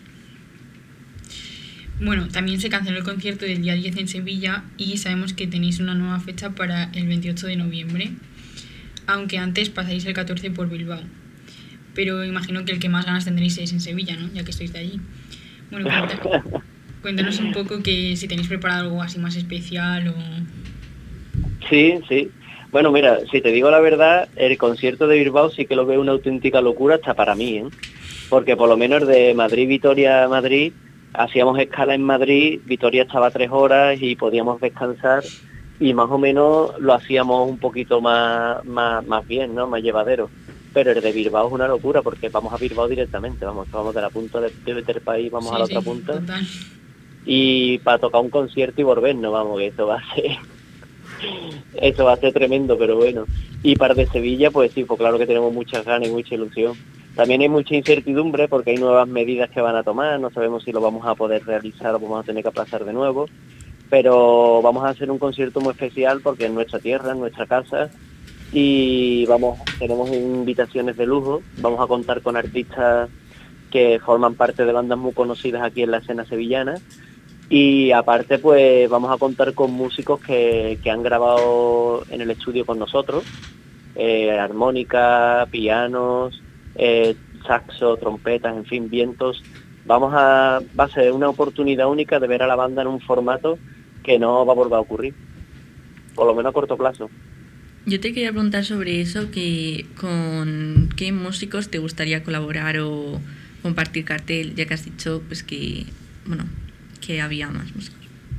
Bueno, también se canceló el concierto del día diez en Sevilla y sabemos que tenéis una nueva fecha para el veintiocho de noviembre, aunque antes pasáis el catorce por Bilbao. Pero imagino que el que más ganas tendréis es en Sevilla, ¿no? Ya que estáis de allí. Bueno, cuéntanos, cuéntanos un poco que si tenéis preparado algo así más especial o... Sí, sí. Bueno, mira, si te digo la verdad, el concierto de Bilbao sí que lo veo una auténtica locura hasta para mí, ¿eh? Porque por lo menos de Madrid, Vitoria, Madrid, hacíamos escala en Madrid, Vitoria estaba tres horas y podíamos descansar y más o menos lo hacíamos un poquito más, más, más bien, ¿no? Más llevadero. Pero el de Bilbao es una locura porque vamos a Bilbao directamente, vamos, vamos de la punta de, de, del país, vamos sí, a la sí, otra punta. Total. Y para tocar un concierto y volvernos, vamos, que eso va a ser... Eso va a ser tremendo, pero bueno. Y para de Sevilla, pues sí, pues claro que tenemos muchas ganas y mucha ilusión. También hay mucha incertidumbre porque hay nuevas medidas que van a tomar, no sabemos si lo vamos a poder realizar o vamos a tener que aplazar de nuevo, pero vamos a hacer un concierto muy especial porque es nuestra tierra, es nuestra casa, y vamos, tenemos invitaciones de lujo, vamos a contar con artistas que forman parte de bandas muy conocidas aquí en la escena sevillana, y aparte pues vamos a contar con músicos que, que han grabado en el estudio con nosotros, eh, armónica, pianos, eh, saxo, trompetas, en fin, vientos. Vamos a, va a ser una oportunidad única de ver a la banda en un formato que no va a volver a ocurrir, por lo menos a corto plazo. Yo te quería preguntar sobre eso, que con qué músicos te gustaría colaborar o compartir cartel, ya que has dicho pues que, bueno, que había más músicos.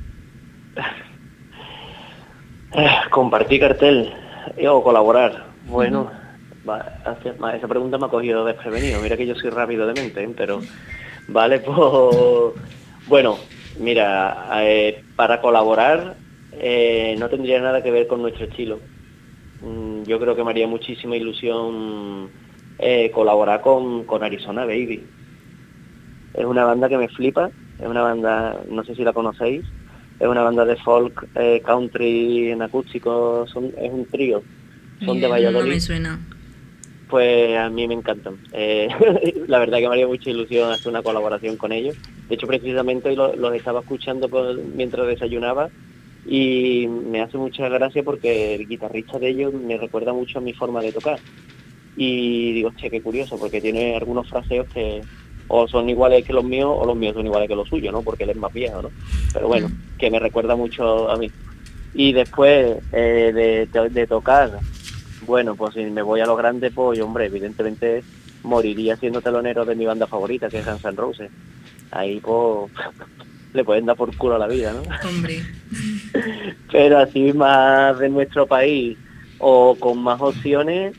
Compartir cartel eh, o colaborar. Bueno, uh-huh. va, hace, esa pregunta me ha cogido desprevenido. Mira que yo soy rápido de mente, ¿eh? Pero vale, pues bueno, mira, eh, para colaborar eh, no tendría nada que ver con nuestro estilo. Mm, yo creo que me haría muchísima ilusión eh, colaborar con, con Arizona Baby. Es una banda que me flipa, es una banda, no sé si la conocéis, es una banda de folk, eh, country en acústico, son, es un trío, son de Valladolid. No me suena. Pues a mí me encantan. Eh, la verdad que me haría mucha ilusión hacer una colaboración con ellos. De hecho, precisamente hoy los, los estaba escuchando por, mientras desayunaba, y me hace mucha gracia porque el guitarrista de ellos me recuerda mucho a mi forma de tocar. Y digo, che, qué curioso, porque tiene algunos fraseos que o son iguales que los míos o los míos son iguales que los suyos, ¿no? Porque él es más viejo, ¿no? Pero bueno, que me recuerda mucho a mí. Y después eh, de, de, de tocar, bueno, pues si me voy a lo grande, pues hombre, evidentemente moriría siendo telonero de mi banda favorita, que es Guns N' Roses. Ahí pues le pueden dar por culo a la vida, ¿no? Hombre. Pero así más de nuestro país o con más opciones,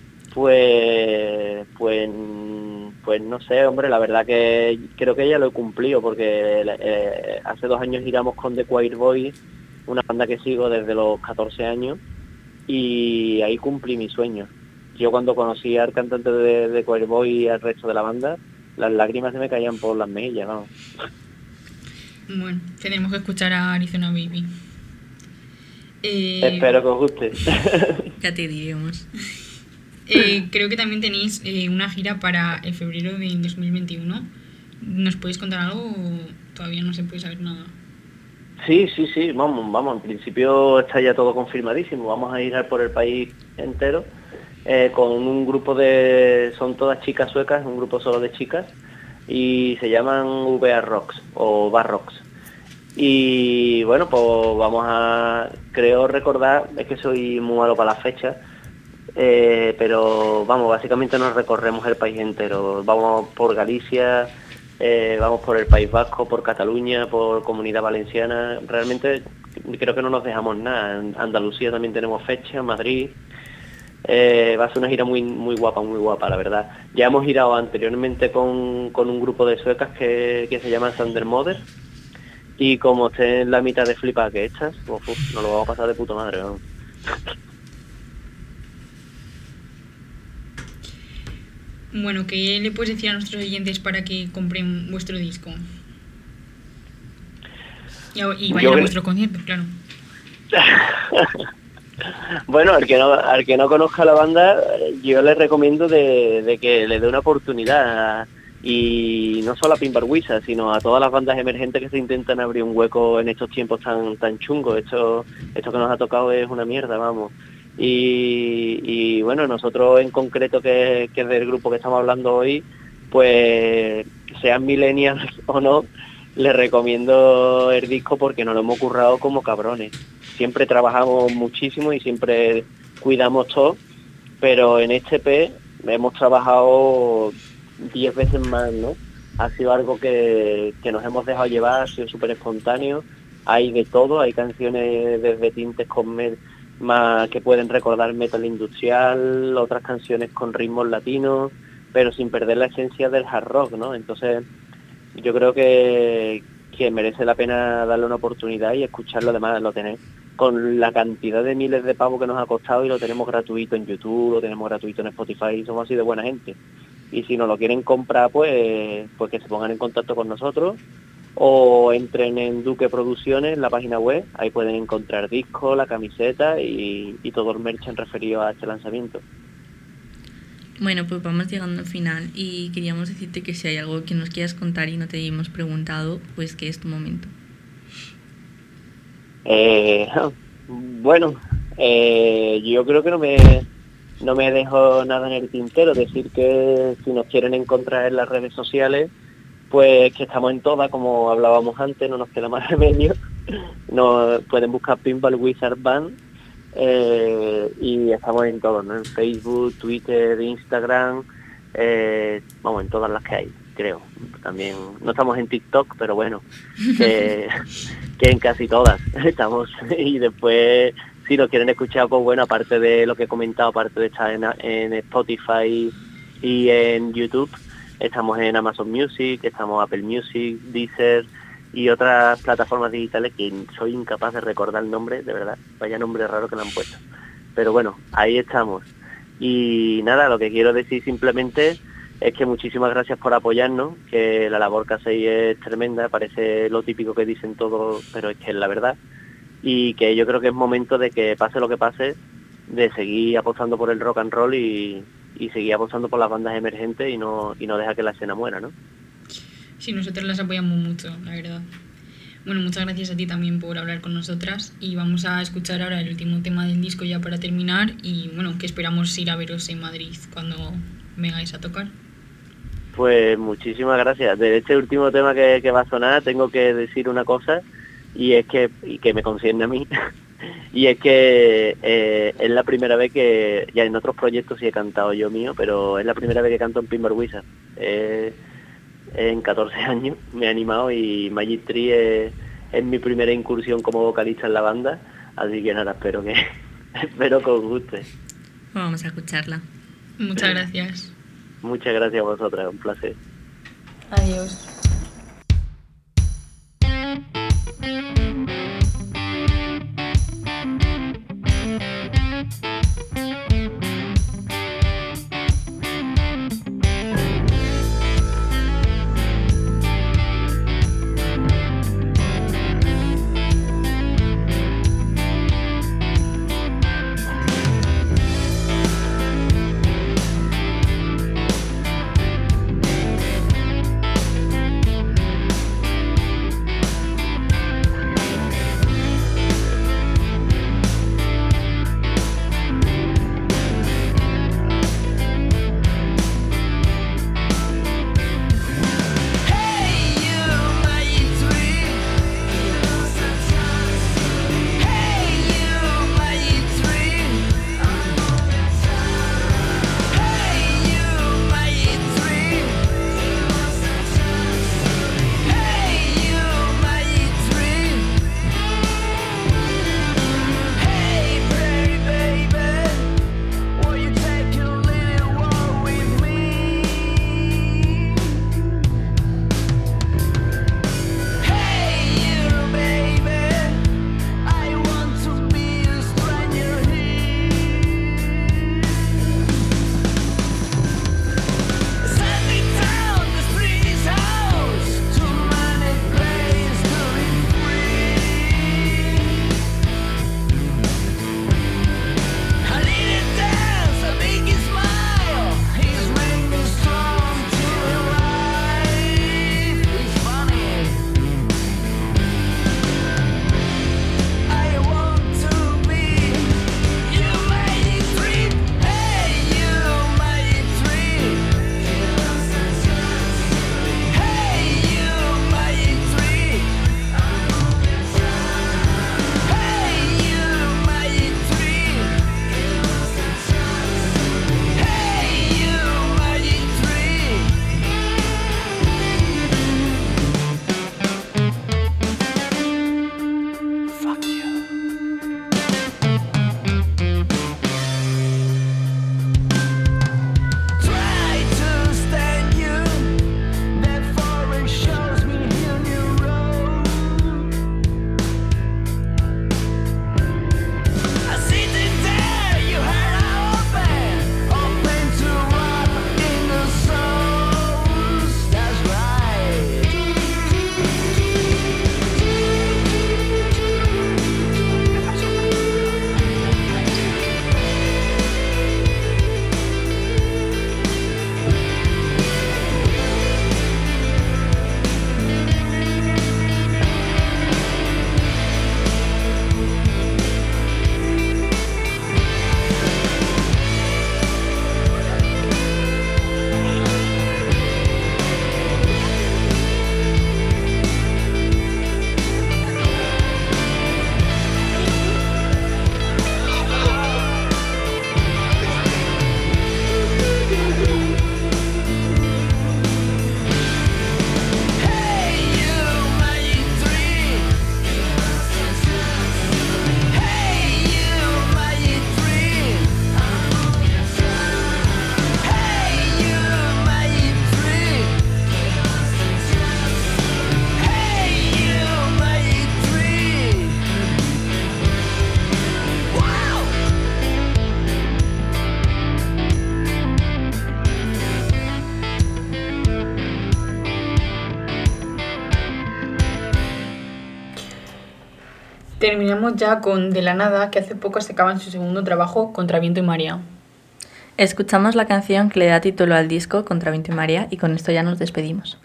pues pues pues no sé, hombre, la verdad que creo que ya lo he cumplido, porque eh, hace dos años giramos con The Choir Boys, una banda que sigo desde los catorce años, y ahí cumplí mi sueño. Yo cuando conocí al cantante de The Choir Boys y al resto de la banda, las lágrimas se me caían por las mejillas, vamos. Bueno, tenemos que escuchar a Arizona Baby. Eh... Espero que os guste. Ya te diremos. Eh, creo que también tenéis eh, una gira para el febrero de dos mil veintiuno. ¿Nos podéis contar algo o todavía no se puede saber nada? Sí, sí, sí, vamos, vamos, en principio está ya todo confirmadísimo. Vamos a ir por el país entero eh, con un grupo de... son todas chicas suecas, un grupo solo de chicas, y se llaman V A Rocks o Barrocks. Y bueno, pues vamos a... creo recordar, es que soy muy malo para las fechas, Eh, pero vamos, básicamente nos recorremos el país entero. Vamos por Galicia, eh, vamos por el País Vasco, por Cataluña, por Comunidad Valenciana. Realmente creo que no nos dejamos nada. En Andalucía también tenemos fecha, Madrid. Eh, va a ser una gira muy muy guapa, muy guapa, la verdad. Ya hemos girado anteriormente con, con un grupo de suecas que, que se llaman Sander Mother, y como esté en la mitad de flipa que estas, uf, uf, nos lo vamos a pasar de puta madre, ¿no? Bueno, ¿qué le puedes decir a nuestros oyentes para que compren vuestro disco? Y, y vayan a vuestro concierto, claro. Bueno, al que no al que no conozca la banda, yo les recomiendo de, de que le dé una oportunidad, y no solo a Pinball Wizard, sino a todas las bandas emergentes que se intentan abrir un hueco en estos tiempos tan tan chungos. Esto, esto que nos ha tocado es una mierda, vamos. Y, y bueno, nosotros en concreto, que, que es del grupo que estamos hablando hoy, pues sean millennials o no, les recomiendo el disco porque nos lo hemos currado como cabrones. Siempre trabajamos muchísimo y siempre cuidamos todo, pero en este E P hemos trabajado diez veces más, ¿no? Ha sido algo que, que nos hemos dejado llevar, ha sido súper espontáneo. Hay de todo, hay canciones desde tintes con med más que pueden recordar metal industrial, otras canciones con ritmos latinos, pero sin perder la esencia del hard rock, ¿no? Entonces yo creo que, que merece la pena darle una oportunidad y escucharlo. Además lo tenéis con la cantidad de miles de pavos que nos ha costado, y lo tenemos gratuito en YouTube, lo tenemos gratuito en Spotify, somos así de buena gente. y si no lo quieren comprar, pues, pues que se pongan en contacto con nosotros o entren en Duque Producciones, en la página web, ahí pueden encontrar discos, la camiseta y, y todo el merchan referido a este lanzamiento. Bueno, pues vamos llegando al final y queríamos decirte que si hay algo que nos quieras contar y no te hemos preguntado, pues que es tu momento. Eh, bueno, eh, yo creo que no me no me dejo nada en el tintero. Decir que si nos quieren encontrar en las redes sociales, pues que estamos en todas, como hablábamos antes, no nos queda más remedio. Nos pueden buscar Pinball Wizard Band eh, y estamos en todos, ¿no? En Facebook, Twitter, Instagram, eh, vamos, en todas las que hay, creo. También no estamos en TikTok, pero bueno, que, que en casi todas estamos. Y después, si nos quieren escuchar, pues bueno, aparte de lo que he comentado, aparte de estar en, en Spotify y en YouTube, estamos en Amazon Music, estamos Apple Music, Deezer y otras plataformas digitales que soy incapaz de recordar el nombre, de verdad, vaya nombre raro que le han puesto. Pero bueno, ahí estamos. Y nada, lo que quiero decir simplemente es que muchísimas gracias por apoyarnos, que la labor que hacéis es tremenda, parece lo típico que dicen todos, pero es que es la verdad. Y que yo creo que es momento de que pase lo que pase, de seguir apostando por el rock and roll y, y seguir apostando por las bandas emergentes y no, y no dejar que la escena muera, ¿no? Sí, nosotros las apoyamos mucho, la verdad. Bueno, muchas gracias a ti también por hablar con nosotras y vamos a escuchar ahora el último tema del disco ya para terminar y bueno, que esperamos ir a veros en Madrid cuando vengáis a tocar. Pues muchísimas gracias. De este último tema que, que va a sonar tengo que decir una cosa y es que, y que me concierne a mí, y es que eh, es la primera vez que, ya en otros proyectos sí he cantado yo mío, pero es la primera vez que canto en Pinball Wizard. Eh, en catorce años me he animado y Magic Tree es, es mi primera incursión como vocalista en la banda, así que nada, espero que espero que os guste. Vamos a escucharla. Muchas gracias. Muchas gracias a vosotras, un placer. Adiós. Thank Terminamos ya con De la Nada, que hace poco sacaban su segundo trabajo, Contra Viento y Marea. Escuchamos la canción que le da título al disco, Contra Viento y Marea, y con esto ya nos despedimos.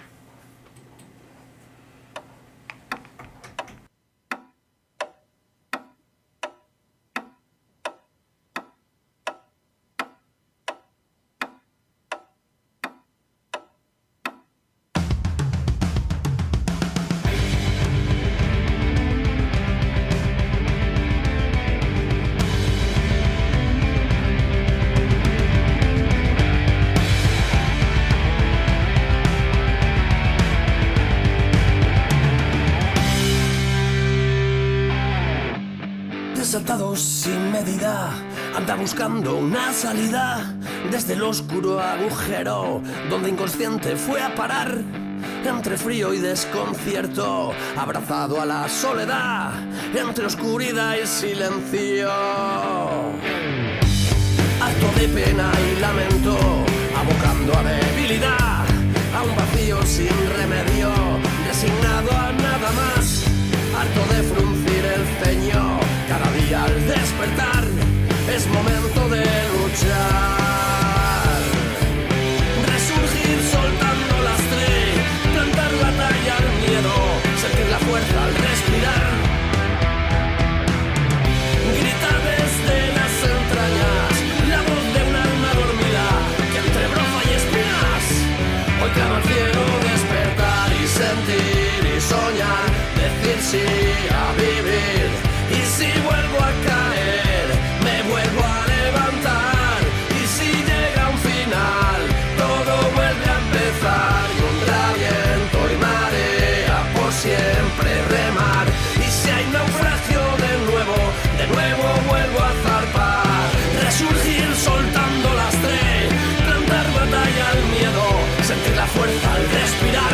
Desatados sin medida, anda buscando una salida desde el oscuro agujero donde inconsciente fue a parar. Entre frío y desconcierto, abrazado a la soledad, entre oscuridad y silencio. Harto de pena y lamento, abocando a debilidad, a un vacío sin remedio, resignado a nada más. Harto de fruncir el ceño, cada día al despertar, es momento de luchar. Resurgir soltando lastre, plantar la talla al miedo, sentir la fuerza al respirar. Grita desde las entrañas, la voz de un alma dormida, que entre brofa y espinas, hoy clama al cielo despertar y sentir y soñar, decir sí a vivir. Y si vuelvo a caer, me vuelvo a levantar. Y si llega un final, todo vuelve a empezar. Contra viento y marea, por siempre remar. Y si hay naufragio de nuevo, de nuevo vuelvo a zarpar. Resurgir soltando lastre, plantar batalla al miedo, sentir la fuerza al respirar.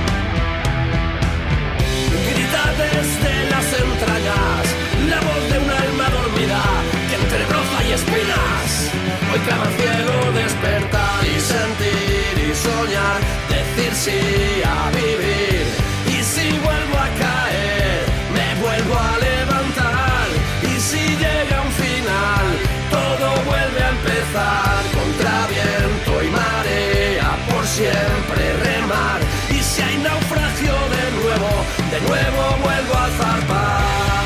Grita desde las entrañas, la voz de un alma dormida, que entre broza y espinas, hoy clama al cielo despertar y sentir y soñar, decir sí a vivir. Y si vuelvo a caer, me vuelvo a levantar. Y si llega un final, todo vuelve a empezar. Contra viento y marea, por siempre remar. Y si hay naufragio de nuevo, de nuevo vuelvo a zarpar.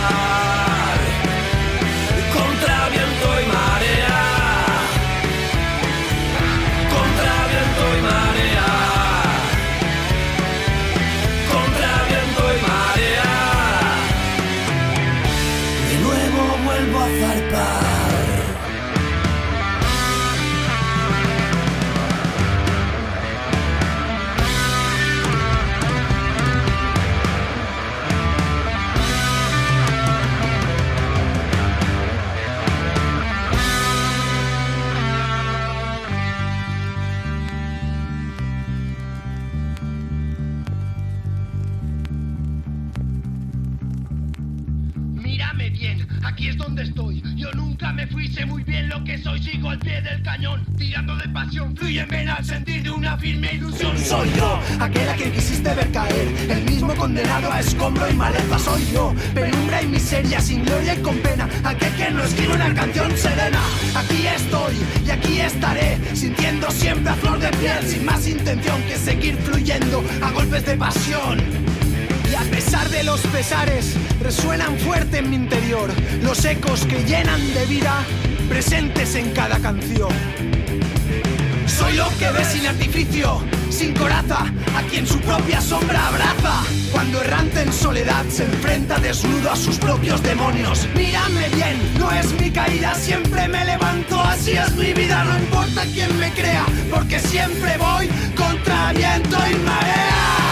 Contra viento y marea, contra viento y marea, contra viento y marea, de nuevo vuelvo a zarpar. Mírame bien, aquí es donde estoy. Yo nunca me fui, sé muy bien lo que soy. Sigo al pie del cañón, tirando de pasión. Fluye en vena al sentir de una firme ilusión. Soy yo, aquella que quisiste ver caer, el mismo condenado a escombro y maleza. Soy yo, penumbra y miseria, sin gloria y con pena, aquel que no escribe una canción serena. Aquí estoy y aquí estaré, sintiendo siempre a flor de piel, sin más intención que seguir fluyendo a golpes de pasión. Y a pesar de los pesares, resuenan fuerte en mi interior los ecos que llenan de vida, presentes en cada canción. Soy lo que ves sin artificio, sin coraza, a quien su propia sombra abraza. Cuando errante en soledad se enfrenta desnudo a sus propios demonios. Mírame bien, no es mi caída, siempre me levanto, así es mi vida. No importa quién me crea, porque siempre voy contra viento y marea.